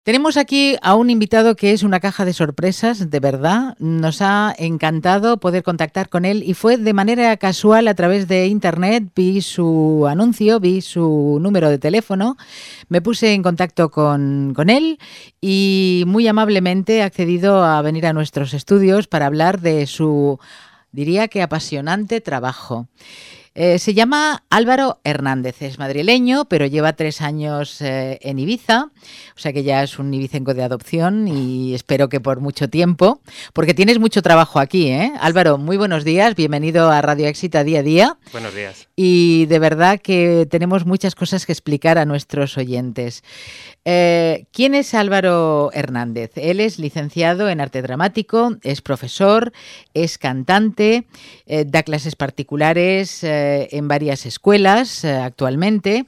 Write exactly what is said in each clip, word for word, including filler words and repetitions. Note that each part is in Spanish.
Tenemos aquí a un invitado que es una caja de sorpresas, de verdad. Nos ha encantado poder contactar con él y fue de manera casual a través de internet. Vi su anuncio, vi su número de teléfono, me puse en contacto con, con él y muy amablemente ha accedido a venir a nuestros estudios para hablar de su, diría que apasionante trabajo. Eh, se llama Álvaro Hernández, es madrileño, pero lleva tres años eh, en Ibiza, o sea que ya es un ibicenco de adopción y espero que por mucho tiempo, porque tienes mucho trabajo aquí, ¿eh? Álvaro, muy buenos días, bienvenido a Radio Éxita Día a Día. Buenos días. Y de verdad que tenemos muchas cosas que explicar a nuestros oyentes. Eh, ¿Quién es Álvaro Hernández? Él es licenciado en arte dramático, es profesor, es cantante, eh, da clases particulares eh, en varias escuelas eh, actualmente,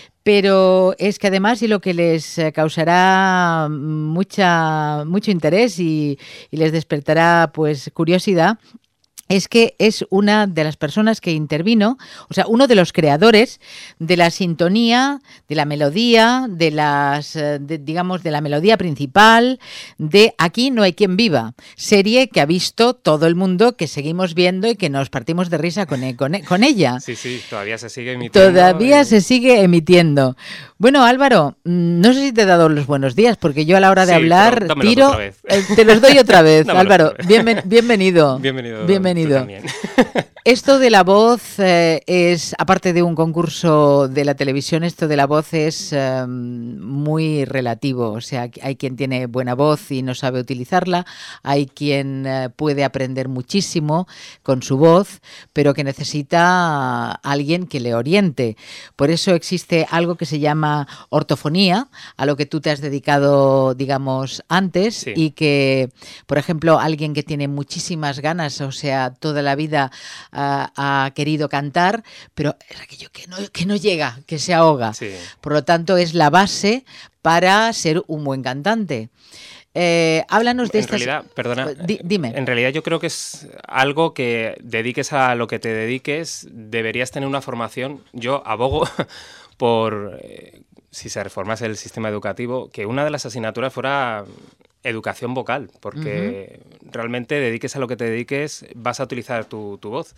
pero es que además, y lo que les causará mucha, mucho interés y, y les despertará pues curiosidad, es que es una de las personas que intervino, o sea, uno de los creadores de la sintonía, de la melodía, de las, de, digamos, de la melodía principal de Aquí no hay quien viva, serie que ha visto todo el mundo, que seguimos viendo y que nos partimos de risa con, con, con ella. Sí, sí, todavía se sigue emitiendo. Todavía y... se sigue emitiendo. Bueno, Álvaro, no sé si te he dado los buenos días, porque yo a la hora de sí, hablar tiro, eh, te los doy otra vez. Álvaro, otra vez. Bienven, bienvenido. Bienvenido. Bienvenido. Esto de la voz eh, es, aparte de un concurso de la televisión, esto de la voz es eh, muy relativo. O sea, hay quien tiene buena voz y no sabe utilizarla, hay quien eh, puede aprender muchísimo con su voz, pero que necesita a alguien que le oriente. Por eso existe algo que se llama ortofonía, a lo que tú te has dedicado, digamos, antes, sí. Y que, por ejemplo, alguien que tiene muchísimas ganas, o sea, toda la vida uh, ha querido cantar, pero es aquello que no, que no llega, que se ahoga. Sí. Por lo tanto, es la base para ser un buen cantante. Eh, háblanos de en estas... realidad, perdona, D dime. En realidad yo creo que es algo que dediques a lo que te dediques, deberías tener una formación. Yo abogo por, eh, si se reformase el sistema educativo, que una de las asignaturas fuera educación vocal, porque uh-huh. realmente dediques a lo que te dediques, vas a utilizar tu, tu voz.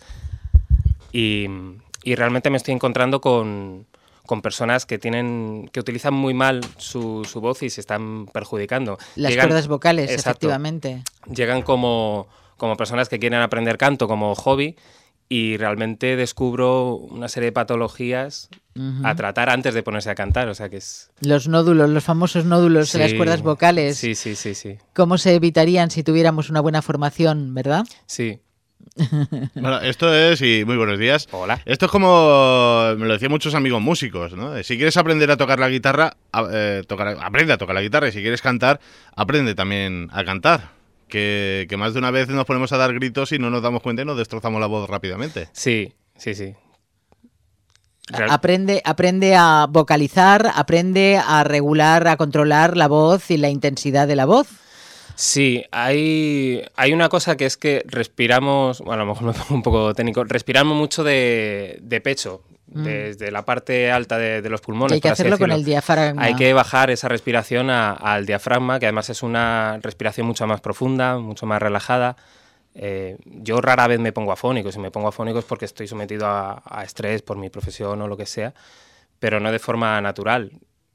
Y, y realmente me estoy encontrando con, con personas que tienen que utilizan muy mal su, su voz y se están perjudicando. Las llegan, cuerdas vocales, exacto, efectivamente. Llegan como, como personas que quieren aprender canto como hobby y realmente descubro una serie de patologías uh-huh. a tratar antes de ponerse a cantar, o sea que es... Los nódulos, los famosos nódulos sí, de las cuerdas vocales. Sí, sí, sí, sí. ¿Cómo se evitarían si tuviéramos una buena formación, verdad? Sí. Bueno, esto es, y muy buenos días. Hola. Esto es como, me lo decían muchos amigos músicos, ¿no? Si quieres aprender a tocar la guitarra, eh, tocar, aprende a tocar la guitarra, y si quieres cantar, aprende también a cantar. Que, que más de una vez nos ponemos a dar gritos y no nos damos cuenta y nos destrozamos la voz rápidamente. Sí, sí, sí. Real... Aprende, aprende a vocalizar, aprende a regular, a controlar la voz y la intensidad de la voz. Sí, hay, hay una cosa que es que respiramos, bueno, a lo mejor me pongo un poco técnico, respiramos mucho de, de pecho, mm. desde la parte alta de, de los pulmones. Que hay que hacerlo con el diafragma. Hay que bajar esa respiración a, al diafragma, que además es una respiración mucho más profunda, mucho más relajada. Eh, yo rara vez me pongo afónico, si me pongo afónico es porque estoy sometido a, a estrés por mi profesión o lo que sea, pero no de forma natural.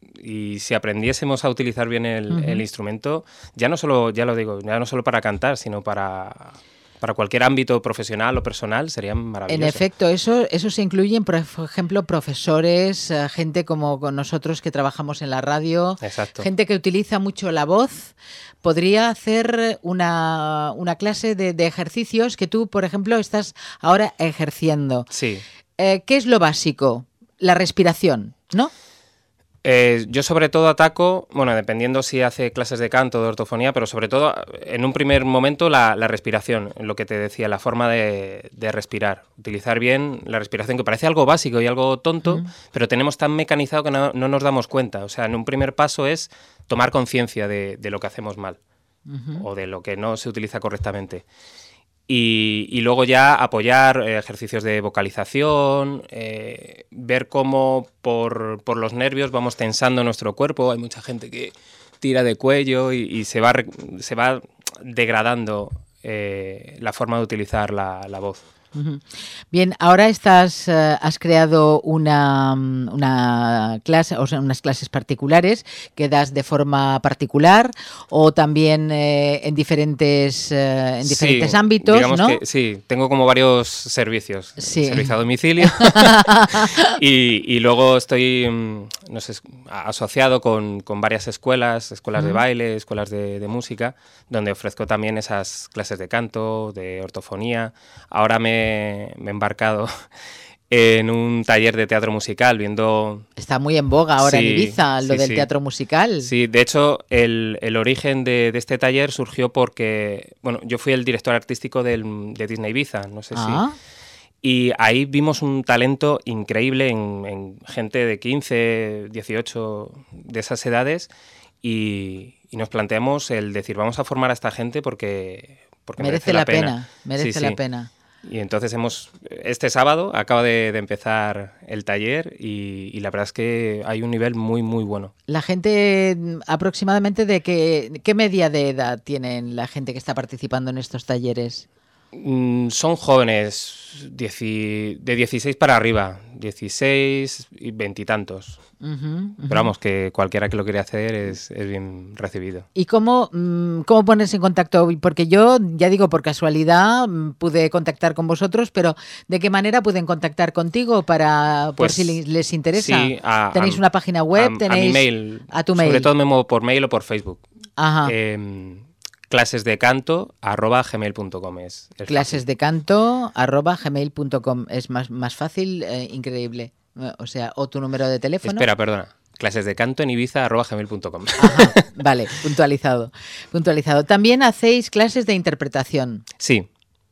Y si aprendiésemos a utilizar bien el, uh-huh. el instrumento, ya no solo, ya lo digo, ya no solo para cantar, sino para, para cualquier ámbito profesional o personal, sería maravilloso. En efecto, eso, eso se incluyen, por ejemplo, profesores, gente como con nosotros que trabajamos en la radio, exacto. Gente que utiliza mucho la voz. Podría hacer una, una clase de, de ejercicios que tú, por ejemplo, estás ahora ejerciendo. Sí. Eh, ¿Qué es lo básico? La respiración, ¿no? Eh, yo sobre todo ataco, bueno, dependiendo si hace clases de canto o de ortofonía, pero sobre todo en un primer momento la, la respiración, lo que te decía, la forma de, de respirar. Utilizar bien la respiración, que parece algo básico y algo tonto, uh-huh. pero tenemos tan mecanizado que no, no nos damos cuenta. O sea, en un primer paso es tomar conciencia de, de lo que hacemos mal uh-huh. o de lo que no se utiliza correctamente. Y, y luego ya apoyar eh, ejercicios de vocalización, eh, ver cómo por, por los nervios vamos tensando nuestro cuerpo. Hay mucha gente que tira de cuello y, y se va se va degradando eh, la forma de utilizar la, la voz. Bien, ahora estás, uh, has creado una, una clase, o sea, unas clases particulares que das de forma particular o también eh, en diferentes, eh, en diferentes sí, ámbitos, digamos ¿no? Que, sí, tengo como varios servicios. Sí. Servicio a domicilio y, y luego estoy no sé, asociado con, con varias escuelas, escuelas uh-huh. de baile, escuelas de, de música, donde ofrezco también esas clases de canto, de ortofonía. Ahora me me he embarcado en un taller de teatro musical viendo... Está muy en boga ahora sí, en Ibiza, lo sí, del sí. teatro musical. Sí, de hecho, el, el origen de, de este taller surgió porque, bueno, yo fui el director artístico del, de Disney Ibiza, no sé ah. si... Y ahí vimos un talento increíble en, en gente de quince, dieciocho, de esas edades, y, y nos planteamos el decir, vamos a formar a esta gente porque, porque merece, merece la, la pena. pena. Merece sí, la sí. pena. Y entonces hemos, este sábado acaba de, de empezar el taller y, y la verdad es que hay un nivel muy, muy bueno. La gente, aproximadamente, ¿de qué, qué media de edad tienen la gente que está participando en estos talleres? Mm, son jóvenes, dieci, de dieciséis para arriba, dieciséis y veintitantos. Uh-huh, uh-huh. Pero vamos, que cualquiera que lo quiera hacer es, es bien recibido. ¿Y cómo, cómo ponerse en contacto? Porque yo, ya digo, por casualidad pude contactar con vosotros, pero ¿de qué manera pueden contactar contigo para pues, por si les interesa? Sí, a, ¿Tenéis a, una página web? A, ¿Tenéis a mi mail. A tu mail. Sobre todo me muevo por mail o por Facebook. Ajá. Eh, clases de canto arroba gmail punto com es, es clases de canto arroba gmail punto com es más, más fácil, eh, increíble. O sea, o tu número de teléfono. Espera, perdona. Clases de canto en Ibiza arroba gmail punto com. Ajá, vale, puntualizado. Puntualizado. También hacéis clases de interpretación. Sí.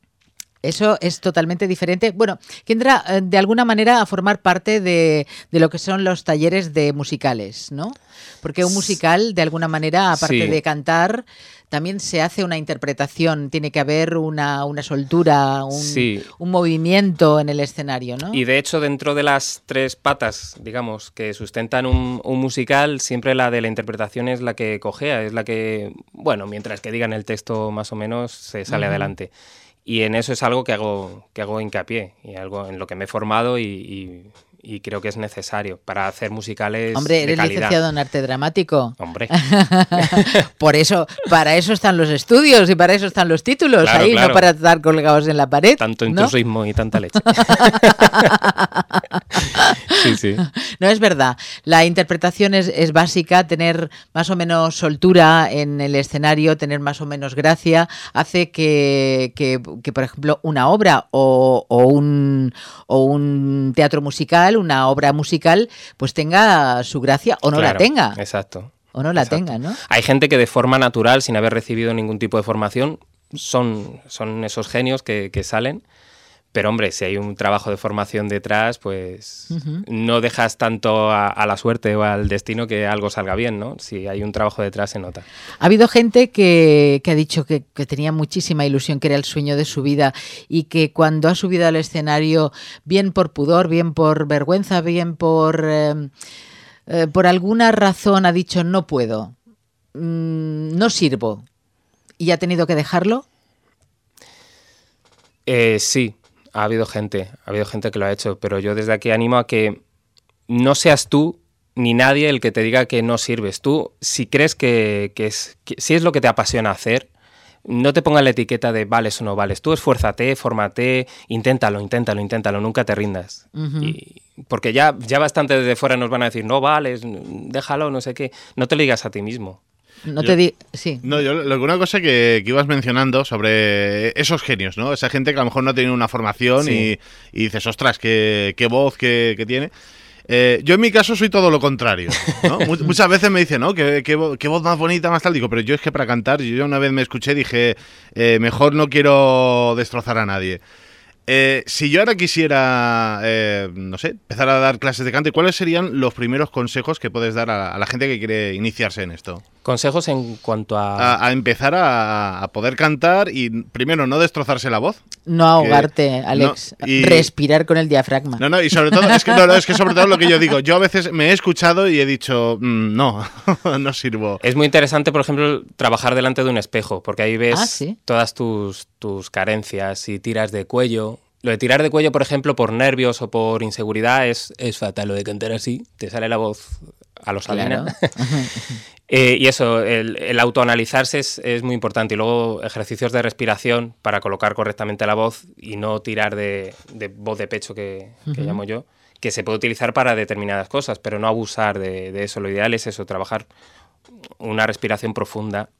Eso es totalmente diferente. Bueno, que entra eh, de alguna manera a formar parte de, de lo que son los talleres de musicales, ¿no? Porque un musical, de alguna manera, aparte sí. de cantar, también se hace una interpretación. Tiene que haber una, una soltura, un, sí. un movimiento en el escenario, ¿no? Y de hecho, dentro de las tres patas, digamos, que sustentan un, un musical, siempre la de la interpretación es la que cojea, es la que, bueno, mientras que digan el texto más o menos, se sale uh-huh. adelante. Y en eso es algo que hago, que hago hincapié y algo en lo que me he formado y, y, y creo que es necesario para hacer musicales. Hombre, eres de calidad. Licenciado en arte dramático. Hombre. Por eso, para eso están los estudios y para eso están los títulos, claro, ahí, claro. no para estar colgados en la pared. Tanto ¿no? entusiasmo y tanta leche. Sí, sí. No, es verdad. La interpretación es, es básica, tener más o menos soltura en el escenario, tener más o menos gracia, hace que, que, que por ejemplo, una obra o, o, un, o un teatro musical, una obra musical, pues tenga su gracia o no claro, la tenga. Exacto. O no la exacto. tenga, ¿no? Hay gente que de forma natural, sin haber recibido ningún tipo de formación, son, son esos genios que, que salen. Pero, hombre, si hay un trabajo de formación detrás, pues uh-huh. no dejas tanto a, a la suerte o al destino que algo salga bien, ¿no? Si hay un trabajo detrás, se nota. Ha habido gente que, que ha dicho que, que tenía muchísima ilusión, que era el sueño de su vida y que cuando ha subido al escenario, bien por pudor, bien por vergüenza, bien por, eh, eh, por alguna razón, ha dicho no puedo, mm, no sirvo, y ha tenido que dejarlo. Eh, sí. Ha habido gente, ha habido gente que lo ha hecho, pero yo desde aquí animo a que no seas tú ni nadie el que te diga que no sirves. Tú, si crees que, que, es, que si es lo que te apasiona hacer, no te pongas la etiqueta de vales o no vales. Tú esfuérzate, fórmate, inténtalo, inténtalo, inténtalo, nunca te rindas. Uh-huh. Y, porque ya, ya bastante desde fuera nos van a decir, no vales, déjalo, no sé qué. No te lo digas a ti mismo. No yo, te di... Sí. No, yo lo, una cosa que, que ibas mencionando sobre esos genios, ¿no? Esa gente que a lo mejor no ha tenido una formación sí. y, y dices, ostras, qué, qué voz que, que tiene. Eh, yo en mi caso soy todo lo contrario, ¿no? Muchas veces me dicen, ¿no? ¿Qué, qué, qué voz más bonita, más tal. Digo, pero yo es que para cantar, yo una vez me escuché y dije, eh, mejor no quiero destrozar a nadie. Eh, si yo ahora quisiera, eh, no sé, empezar a dar clases de canto, ¿cuáles serían los primeros consejos que puedes dar a, a la gente que quiere iniciarse en esto? Consejos en cuanto a... A, a empezar a, a poder cantar y, primero, no destrozarse la voz. No ahogarte, Alex. No, y... Respirar con el diafragma. No, no, y sobre todo, es que, no, no, es que sobre todo lo que yo digo, yo a veces me he escuchado y he dicho, mmm, no, no sirvo. Es muy interesante, por ejemplo, trabajar delante de un espejo, porque ahí ves ah, ¿sí? todas tus, tus carencias, si tiras de cuello. Lo de tirar de cuello, por ejemplo, por nervios o por inseguridad es, es fatal. Lo de cantar así, te sale la voz a los Sabina. Claro. eh, y eso, el, el autoanalizarse es, es muy importante. Y luego ejercicios de respiración para colocar correctamente la voz y no tirar de, de voz de pecho, que, que uh-huh. llamo yo, que se puede utilizar para determinadas cosas, pero no abusar de, de eso. Lo ideal es eso, trabajar una respiración profunda.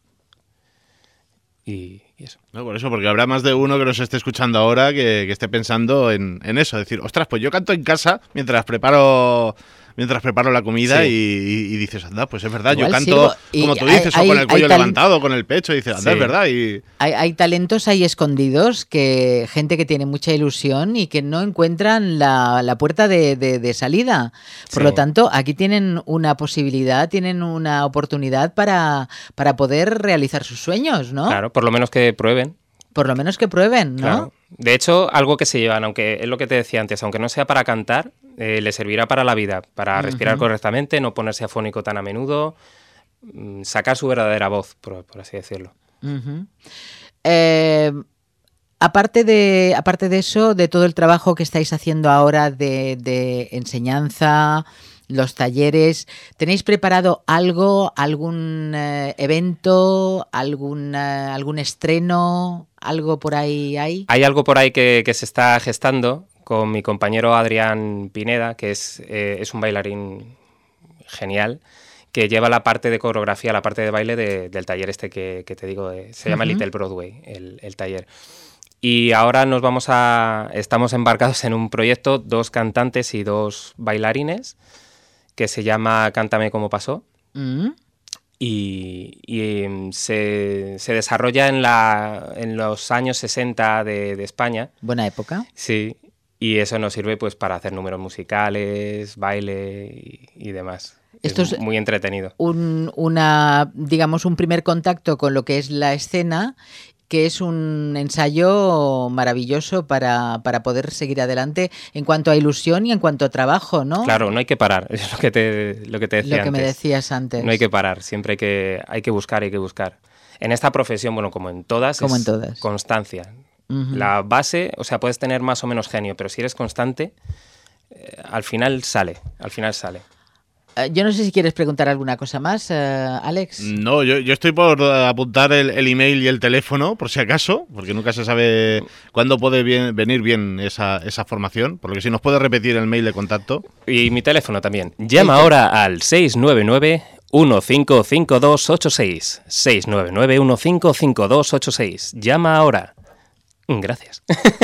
Y, y eso. No, por eso, porque habrá más de uno que nos esté escuchando ahora que, que esté pensando en, en eso. Decir, ostras, pues yo canto en casa mientras preparo mientras preparo la comida sí. y, y, y dices, anda, pues es verdad, igual yo canto sí, como tú dices, hay, o con el cuello levantado, con el pecho, y dices, anda, sí. es verdad. Y... Hay, hay talentos ahí escondidos, que gente que tiene mucha ilusión y que no encuentran la, la puerta de, de, de salida. Por sí. lo tanto, aquí tienen una posibilidad, tienen una oportunidad para, para poder realizar sus sueños, ¿no? Claro, por lo menos que prueben. Por lo menos que prueben, ¿no? Claro. De hecho, algo que se llevan, aunque es lo que te decía antes, aunque no sea para cantar, eh, le servirá para la vida, para uh-huh. respirar correctamente, no ponerse afónico tan a menudo, sacar su verdadera voz, por, por así decirlo. Uh-huh. Eh, aparte de, aparte de eso, de todo el trabajo que estáis haciendo ahora de, de enseñanza, los talleres, ¿tenéis preparado algo, algún eh, evento, algún, eh, algún estreno, algo por ahí hay? Hay algo por ahí que, que se está gestando con mi compañero Adrián Pineda, que es, eh, es un bailarín genial, que lleva la parte de coreografía, la parte de baile de, del taller este que, que te digo, de, se llama uh-huh. Little Broadway, el, el taller. Y ahora nos vamos a, estamos embarcados en un proyecto, dos cantantes y dos bailarines, que se llama Cántame Cómo Pasó. Uh-huh. Y, y se, se desarrolla en, la, en los años sesenta de, de España. Buena época. Sí, y eso nos sirve pues para hacer números musicales, baile y, y demás. Esto es, es muy entretenido. Un, una, digamos, un primer contacto con lo que es la escena, que es un ensayo maravilloso para, para poder seguir adelante en cuanto a ilusión y en cuanto a trabajo, ¿no? Claro, no hay que parar, es lo que te, lo que te decía Lo que antes. me decías antes. No hay que parar, siempre hay que, hay que buscar, hay que buscar. En esta profesión, bueno, como en todas, como es en todas. Constancia. Uh-huh. La base, o sea, puedes tener más o menos genio, pero si eres constante, eh, al final sale, al final sale. Yo no sé si quieres preguntar alguna cosa más, uh, Alex. No, yo, yo estoy por apuntar el, el email y el teléfono, por si acaso, porque nunca se sabe cuándo puede bien, venir bien esa, esa formación, porque si nos puede repetir el mail de contacto. Y mi teléfono también. Llama ahora al seis nueve nueve, uno cinco cinco dos ocho seis. seis nueve nueve, uno cinco cinco dos ocho seis. Llama ahora. Gracias.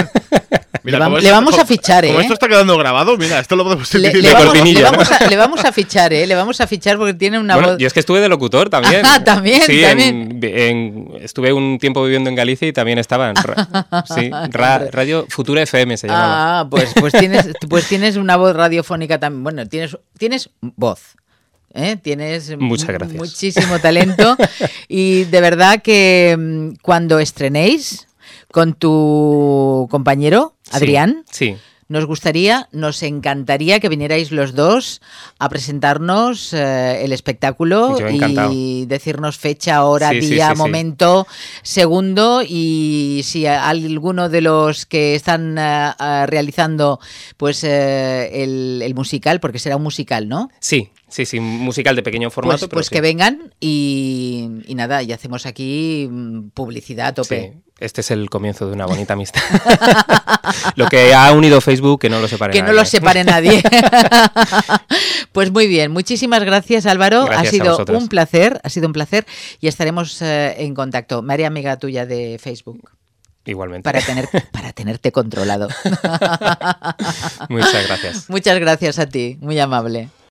Mira, le, va, esto, le vamos como, a fichar, ¿eh? Como esto está quedando grabado, mira, esto lo podemos le, le, vamos, le, vamos a, le vamos a fichar, ¿eh? Le vamos a fichar porque tiene una bueno, voz... Yo es que estuve de locutor también. Ah, también, sí, también. En, en, estuve un tiempo viviendo en Galicia y también estaba en ra, sí, ra, Radio Futura F M se llamaba. Ah, pues, pues, tienes, pues tienes una voz radiofónica también. Bueno, tienes, tienes voz. ¿Eh? Tienes Muchas gracias. muchísimo talento y de verdad que cuando estrenéis con tu compañero, Adrián, sí, sí. nos gustaría, nos encantaría que vinierais los dos a presentarnos eh, el espectáculo y decirnos fecha, hora, sí, día, sí, sí, momento, sí. segundo, y si alguno de los que están uh, realizando pues uh, el, el musical, porque será un musical, ¿no? Sí. Sí, sí, musical de pequeño formato. Pues, pero pues sí. que vengan y, y nada, y hacemos aquí publicidad a tope. Sí, este es el comienzo de una bonita amistad. Lo que ha unido Facebook, que no lo separe que nadie. Que no lo separe nadie. Pues muy bien, muchísimas gracias, Álvaro. Gracias ha sido un placer, ha sido un placer y estaremos eh, en contacto. Me haré amiga tuya de Facebook. Igualmente. Para, tener, para tenerte controlado. Muchas gracias. Muchas gracias a ti, muy amable.